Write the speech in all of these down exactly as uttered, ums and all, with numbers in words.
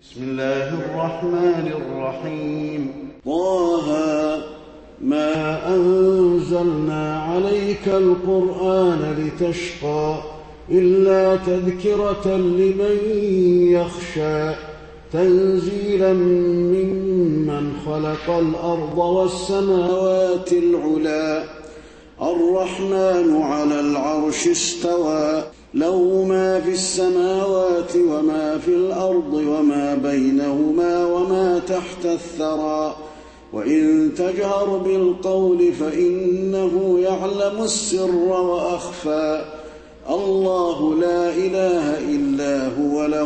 بسم الله الرحمن الرحيم. طه ما أنزلنا عليك القرآن لتشقى إلا تذكرة لمن يخشى تنزيلا ممن خلق الأرض والسماوات العلى الرحمن على العرش استوى له ما في السماوات وما في الأرض وما بينهما وما تحت الثرى وإن تجهر بالقول فإنه يعلم السر وأخفى الله لا إله إلا هو له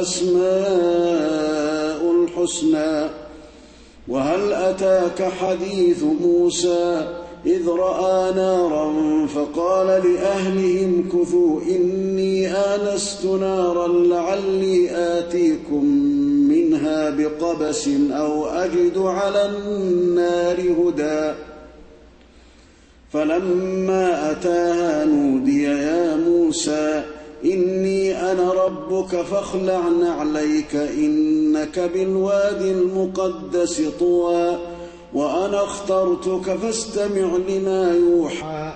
الأسماء الحسنى. وهل أتاك حديث موسى إذ رأى نارا فقال لأهلهم كثوا إني آنست نارا لعلي آتيكم منها بقبس أو أجد على النار هدى فلما أتاها نودي يا موسى إني أنا ربك فاخلع نعليك إنك بالوادي المقدس طوى وأنا اخترتك فاستمع لما يوحى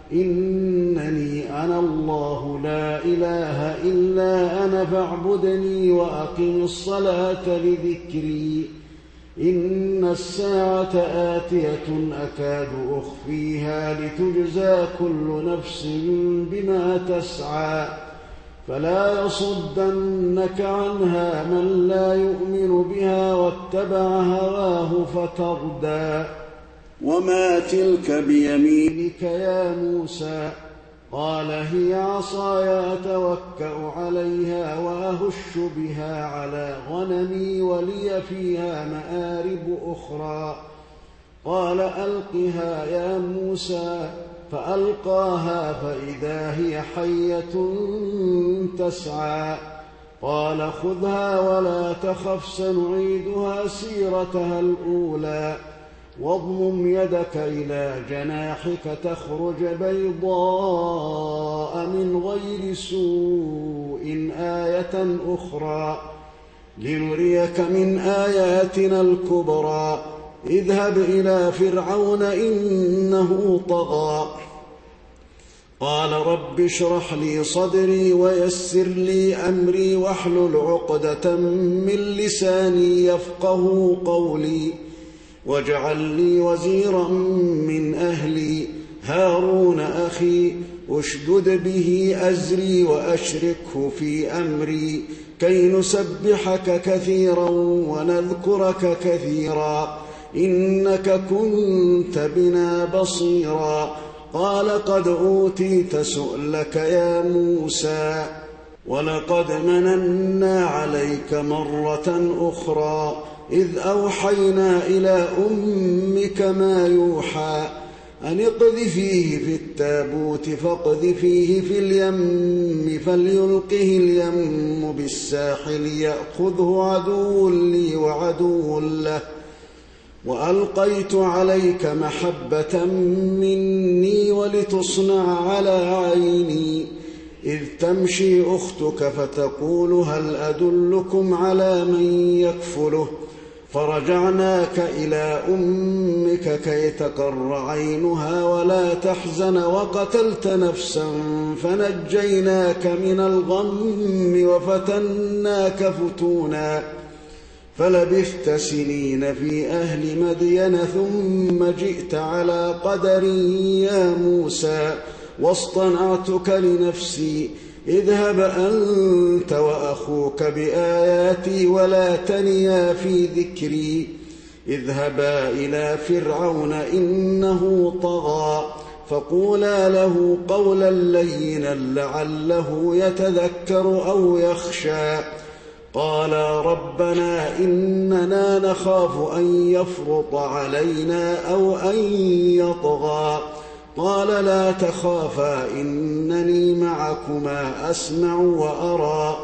إنني أنا الله لا إله إلا أنا فاعبدني وأقم الصلاة لذكري إن الساعة آتية أكاد أخفيها لتجزى كل نفس بما تسعى فلا يصدنك عنها من لا يؤمن بها واتبع هواه فتردى. وما تلك بيمينك يا موسى قال هي عصاي أتوكأ عليها وأهش بها على غنمي ولي فيها مآرب أخرى قال ألقها يا موسى فألقاها فإذا هي حية تسعى قال خذها ولا تخف سنعيدها سيرتها الأولى واضمم يدك إلى جناحك تخرج بيضاء من غير سوء آية أخرى لنريك من آياتنا الكبرى اذهب إلى فرعون إنه طغى قال رب اشرح لي صدري ويسر لي أمري واحلل عقدة من لساني يفقه قولي واجعل لي وزيرا من أهلي هارون أخي أشدد به أزري وأشركه في أمري كي نسبحك كثيرا ونذكرك كثيرا إنك كنت بنا بصيرا قال قد أوتيت سؤلك يا موسى ولقد مننا عليك مرة أخرى إذ أوحينا إلى أمك ما يوحى أن اقذفيه في التابوت فاقذفيه في اليم فليلقه اليم بالساحل يأخذه عدو لي وعدو له وألقيت عليك محبة مني ولتصنع على عيني إذ تمشي أختك فتقول هل أدلكم على من يكفله فرجعناك إلى أمك كي تقر عينها ولا تحزن وقتلت نفسا فنجيناك من الغم وفتناك فتونا فلبثت سنين في أهل مدين ثم جئت على قدر يا موسى واصطنعتك لنفسي اذهب أنت وأخوك بآياتي ولا تنيا في ذكري اذهبا إلى فرعون إنه طغى فقولا له قولا لينا لعله يتذكر أو يخشى قالا ربنا إننا نخاف أن يفرط علينا أو أن يطغى قال لا تخافا إنني معكما أسمع وأرى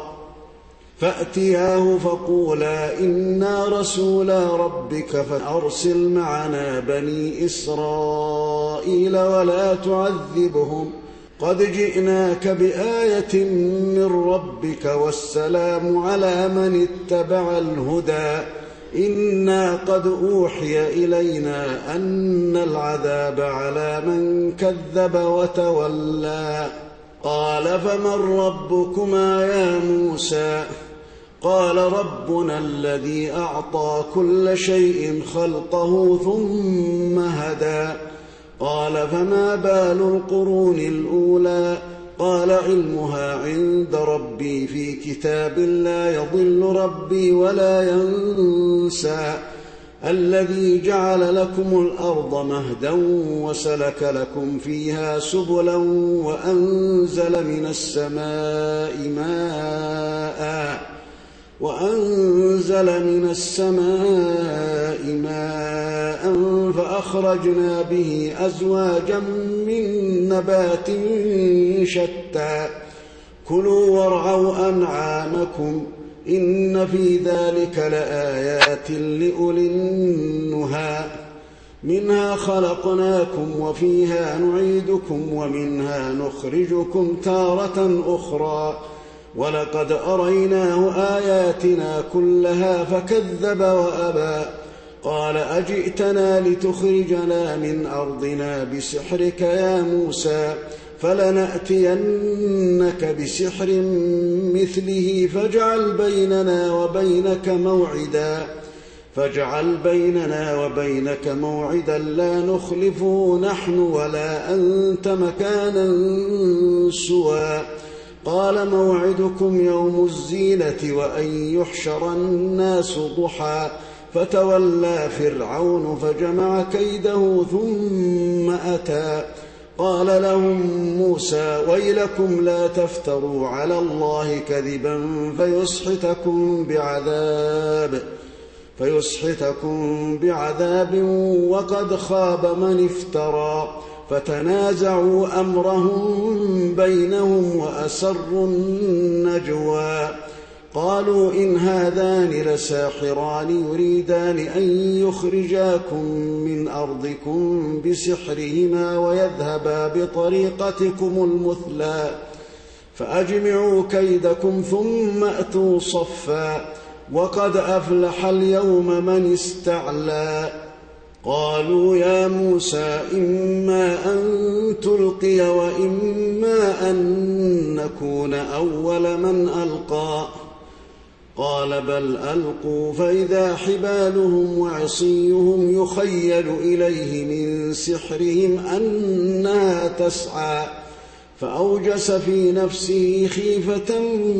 فأتياه فقولا إنا رسولا ربك فأرسل معنا بني إسرائيل ولا تعذبهم قد جئناك بآية من ربك والسلام على من اتبع الهدى إنا قد أوحي إلينا أن العذاب على من كذب وتولى قال فمن ربكما يا موسى قال ربنا الذي أعطى كل شيء خلقه ثم هدى قال فما بال القرون الأولى قال علمها عند ربي في كتاب لا يضل ربي ولا ينسى الذي جعل لكم الأرض مهدا وسلك لكم فيها سبلا وأنزل من السماء ماء وأنزل من السماء ماء فأخرجنا به أزواجا من نبات شتى كلوا وارعوا أنعامكم إن في ذلك لآيات لأولي النهى منها خلقناكم وفيها نعيدكم ومنها نخرجكم تارة أخرى ولقد أريناه آياتنا كلها فكذب وأبى قال أجئتنا لتخرجنا من أرضنا بسحرك يا موسى فلنأتينك بسحر مثله فاجعل بيننا وبينك موعدا فاجعل بيننا وبينك موعدا لا نخلفه نحن ولا أنت مكانا سوى قال موعدكم يوم الزينة وأن يحشر الناس ضحى فتولى فرعون فجمع كيده ثم أتى قال لهم موسى ويلكم لا تفتروا على الله كذبا فيسحتكم بعذاب فيسحتكم بعذاب وقد خاب من افترى فتنازعوا أمرهم بينهم وأسروا النجوى قالوا إن هذان لساحران يريدان أن يخرجاكم من أرضكم بسحرهما ويذهبا بطريقتكم المثلى فأجمعوا كيدكم ثم أتوا صفا وقد أفلح اليوم من استعلى قالوا يا موسى إما أن تلقي وإما أن نكون أول من ألقى قال بل ألقوا فإذا حبالهم وعصيهم يخيل إليه من سحرهم أنها تسعى فأوجس في نفسه خيفة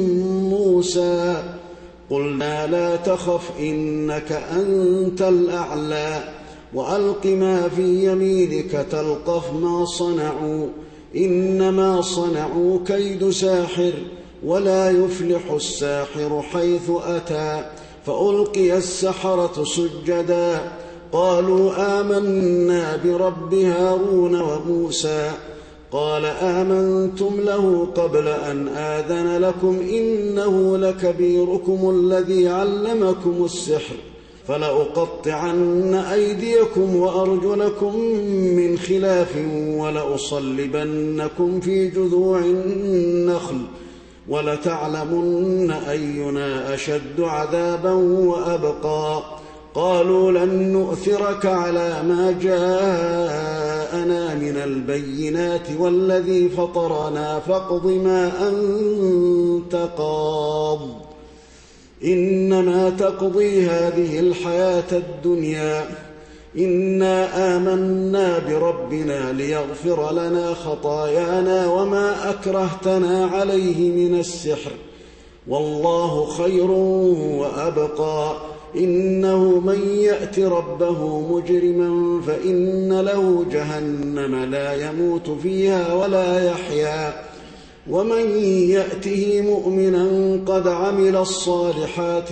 موسى قلنا لا تخف إنك أنت الأعلى وألق ما في يمينك تلقف ما صنعوا إنما صنعوا كيد ساحر ولا يفلح الساحر حيث أتى فألقي السحرة سجدا قالوا آمنا برب هارون وموسى قال آمنتم له قبل أن آذن لكم إنه لكبيركم الذي علمكم السحر فلأقطعن أيديكم وأرجلكم من خلاف ولأصلبنكم في جذوع النخل ولتعلمن أينا أشد عذابا وأبقى قالوا لن نؤثرك على ما جاءنا من البينات والذي فطرنا فاقض ما أنت قاض إنما تقضي هذه الحياة الدنيا إنا آمنا بربنا ليغفر لنا خطايانا وما أكرهتنا عليه من السحر والله خير وأبقى إنه من يأت ربه مجرما فإن له جهنم لا يموت فيها ولا يحيا ومن يأته مؤمنا قد عمل الصالحات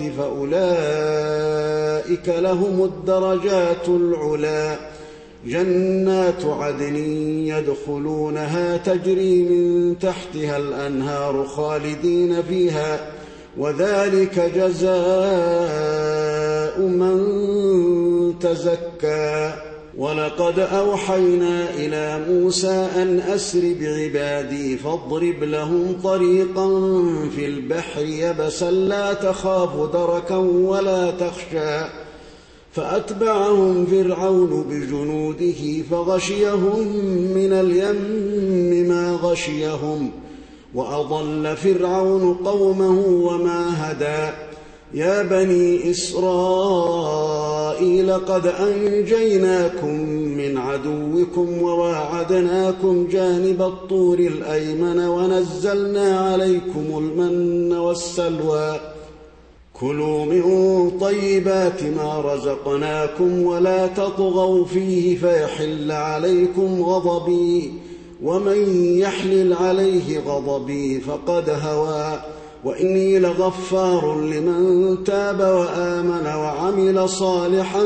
فأولئك لهم الدرجات العلا جنات عدن يدخلونها تجري من تحتها الأنهار خالدين فيها وذلك جزاء من تزكى ولقد أوحينا إلى موسى أن أسر بعبادي فاضرب لهم طريقا في البحر يبسا لا تخاف دركا ولا تخشى فأتبعهم فرعون بجنوده فغشيهم من اليم ما غشيهم وأضل فرعون قومه وما هدى يا بني إسرائيل قد أنجيناكم من عدوكم وواعدناكم جانب الطور الأيمن ونزلنا عليكم المن والسلوى كلوا من طيبات ما رزقناكم ولا تطغوا فيه فيحل عليكم غضبي ومن يحلل عليه غضبي فقد هوى وإني لغفار لمن تاب وآمن وعمل صالحا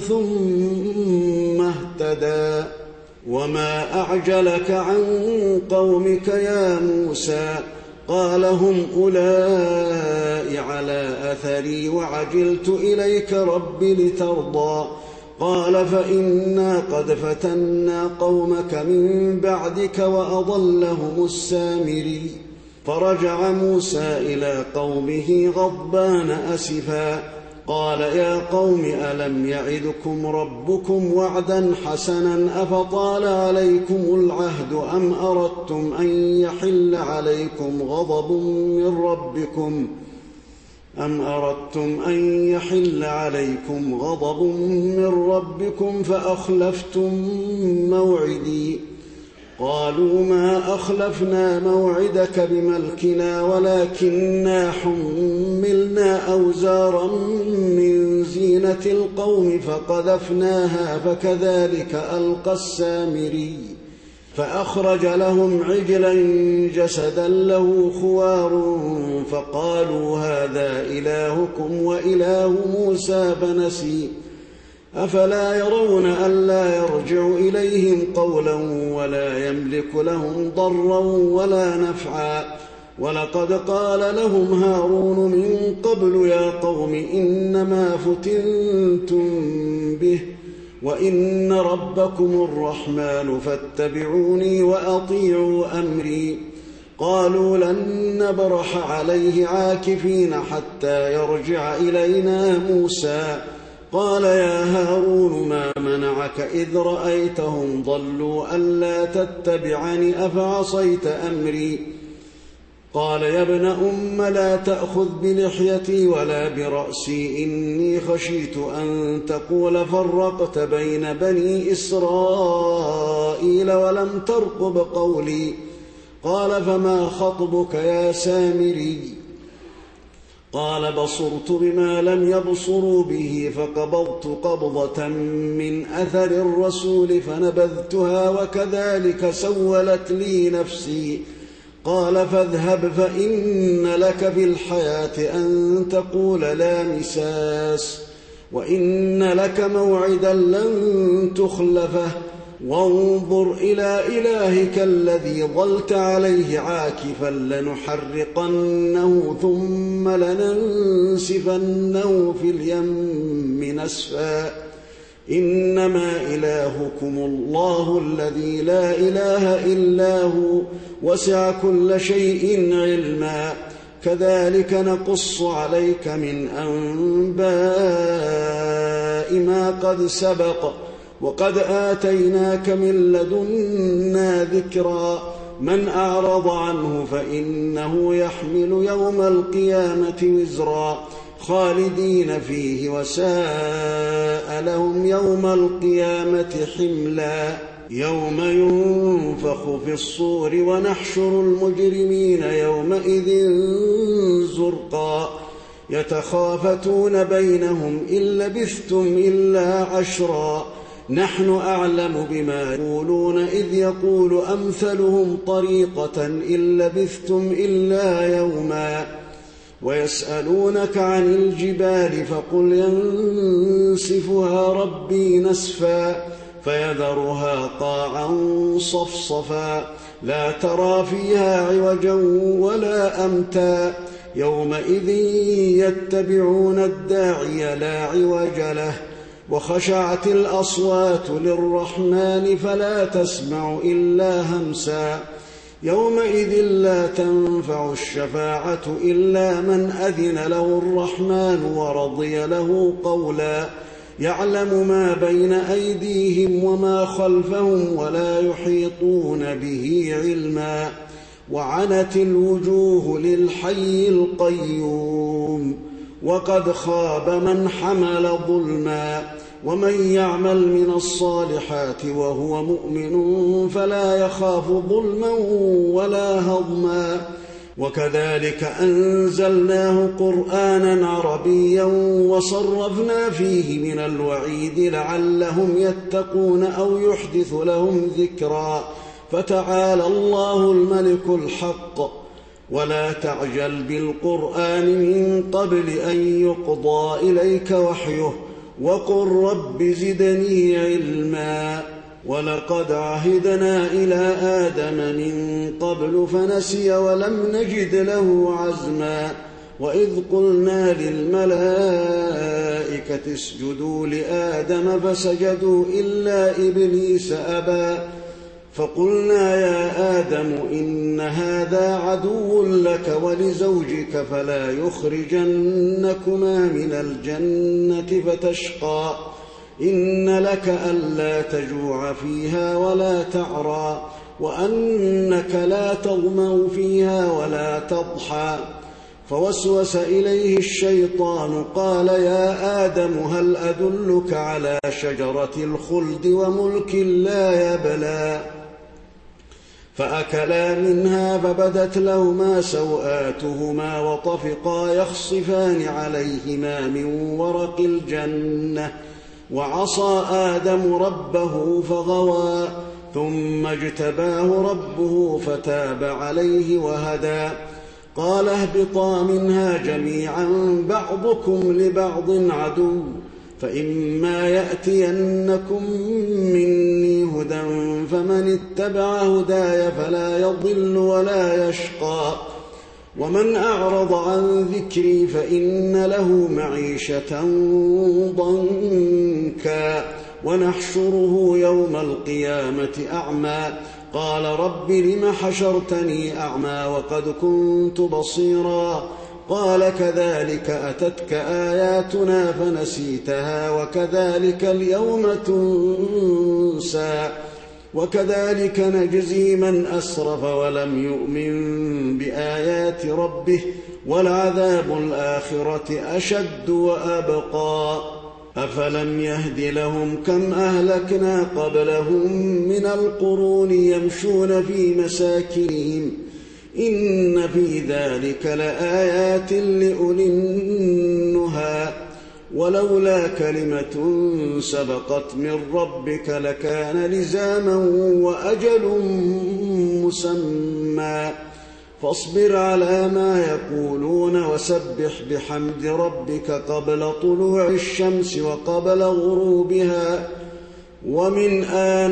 ثم اهتدى وما أعجلك عن قومك يا موسى قال هم أولئك على أثري وعجلت إليك رب لترضى قال فإنا قد فتنا قومك من بعدك وأضلهم السامري فرجع موسى إلى قومه غضبان أسفا قال يا قوم ألم يعدكم ربكم وعدا حسنا أفطال عليكم العهد أم أردتم أن يحل عليكم غضب من ربكم أم أردتم أن يحل عليكم غضب من ربكم فأخلفتم موعدي قالوا ما أخلفنا موعدك بملكنا ولكننا حملنا أوزارا من زينة القوم فقذفناها فكذلك ألقى السامري فأخرج لهم عجلا جسدا له خوار فقالوا هذا إلهكم وإله موسى فنسي أفلا يرون ألا يرجع إليهم قولا ولا يملك لهم ضرا ولا نفعا ولقد قال لهم هارون من قبل يا قوم إنما فتنتم به وإن ربكم الرحمن فاتبعوني وأطيعوا أمري قالوا لن نبرح عليه عاكفين حتى يرجع إلينا موسى قال يا هارون ما منعك إذ رأيتهم ضلوا ألا تتبعني أفعصيت أمري قال يا ابن أم لا تأخذ بلحيتي ولا برأسي إني خشيت أن تقول فرقت بين بني إسرائيل ولم ترقب قولي قال فما خطبك يا سامري قال بصرت بما لم يبصروا به فقبضت قبضة من أثر الرسول فنبذتها وكذلك سولت لي نفسي قال فاذهب فإن لك في الحياة أن تقول لا مساس وإن لك موعدا لن تخلفه وانظر إلى إلهك الذي ظلت عليه عاكفا لنحرقنه ثم لننسفنه في اليم نسفا إنما إلهكم الله الذي لا إله إلا هو وسع كل شيء علما كذلك نقص عليك من أنباء ما قد سبق وقد آتيناك من لدنا ذكرا من أعرض عنه فإنه يحمل يوم القيامة وزرا خالدين فيه وساء لهم يوم القيامة حملا يوم ينفخ في الصور ونحشر المجرمين يومئذ زرقا يتخافتون بينهم إن لبثتم إلا عشرا نحن أعلم بما يقولون إذ يقول أمثلهم طريقة إن لبثتم إلا يوما ويسألونك عن الجبال فقل ينسفها ربي نسفا فيذرها قاعا صفصفا لا ترى فيها عوجا ولا أمتا يومئذ يتبعون الداعي لا عوج له وخشعت الأصوات للرحمن فلا تسمع إلا همسا يومئذ لا تنفع الشفاعة إلا من أذن له الرحمن ورضي له قولا يعلم ما بين أيديهم وما خلفهم ولا يحيطون به علما وعنت الوجوه للحي القيوم وقد خاب من حمل ظلما ومن يعمل من الصالحات وهو مؤمن فلا يخاف ظلما ولا هضما وكذلك أنزلناه قرآنا عربيا وصرفنا فيه من الوعيد لعلهم يتقون أو يحدث لهم ذكرا فتعالى الله الملك الحق ولا تعجل بالقرآن من قبل أن يقضى إليك وحيه وقل رب زدني علما ولقد عهدنا إلى آدم من قبل فنسي ولم نجد له عزما وإذ قلنا للملائكة اسجدوا لآدم فسجدوا إلا إبليس أبى فقلنا يا آدم إن هذا عدو لك ولزوجك فلا يخرجنكما من الجنة فتشقى إن لك ألا تجوع فيها ولا تعرى وأنك لا تظمأ فيها ولا تضحى فوسوس إليه الشيطان قال يا آدم هل أدلك على شجرة الخلد وملك لا يبلى فأكلا منها فبدت لهما سوآتهما وطفقا يخصفان عليهما من ورق الجنة وعصى آدم ربه فغوى ثم اجتباه ربه فتاب عليه وهدى قال اهبطا منها جميعا بعضكم لبعض عدو فإما يأتينكم مني هدى فمن اتبع هداي فلا يضل ولا يشقى ومن أعرض عن ذكري فإن له معيشة ضنكا ونحشره يوم القيامة أعمى قال رب لم حشرتني أعمى وقد كنت بصيرا قال كذلك أتتك آياتنا فنسيتها وكذلك اليوم تنسى وكذلك نجزي من أسرف ولم يؤمن بآيات ربه ولعذاب الآخرة أشد وأبقى أفلم يهد لهم كم أهلكنا قبلهم من القرون يمشون في مساكنهم إن في ذلك لآيات لأولي النهى ولولا كلمة سبقت من ربك لكان لزاما وأجل مسمى فاصبر على ما يقولون وسبح بحمد ربك قبل طلوع الشمس وقبل غروبها ومن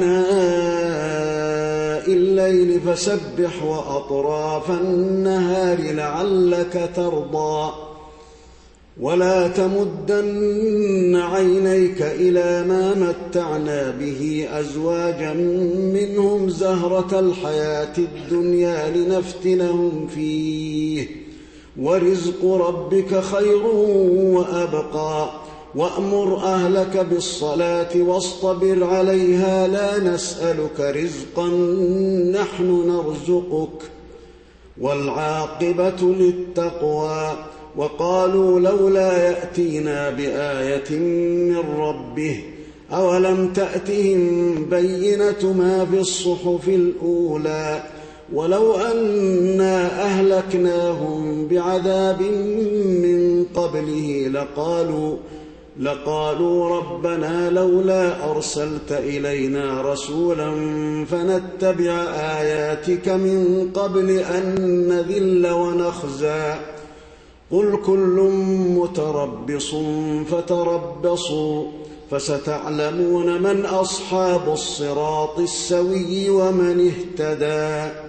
آناء الليل فسبح وأطراف النهار لعلك ترضى ولا تمدن عينيك إلى ما متعنا به أزواجا منهم زهرة الحياة الدنيا لنفتنهم فيه ورزق ربك خير وأبقى وأمر أهلك بالصلاة واصطبر عليها لا نسألك رزقا نحن نرزقك والعاقبة للتقوى وقالوا لولا يأتينا بآية من ربه أولم تأتهم بينة ما في الصحف الأولى ولو أنا أهلكناهم بعذاب من قبله لقالوا لقالوا ربنا لولا أرسلت إلينا رسولا فنتبع آياتك من قبل أن نذل ونخزى قل كل متربص فتربصوا فستعلمون من أصحاب الصراط السوي ومن اهتدى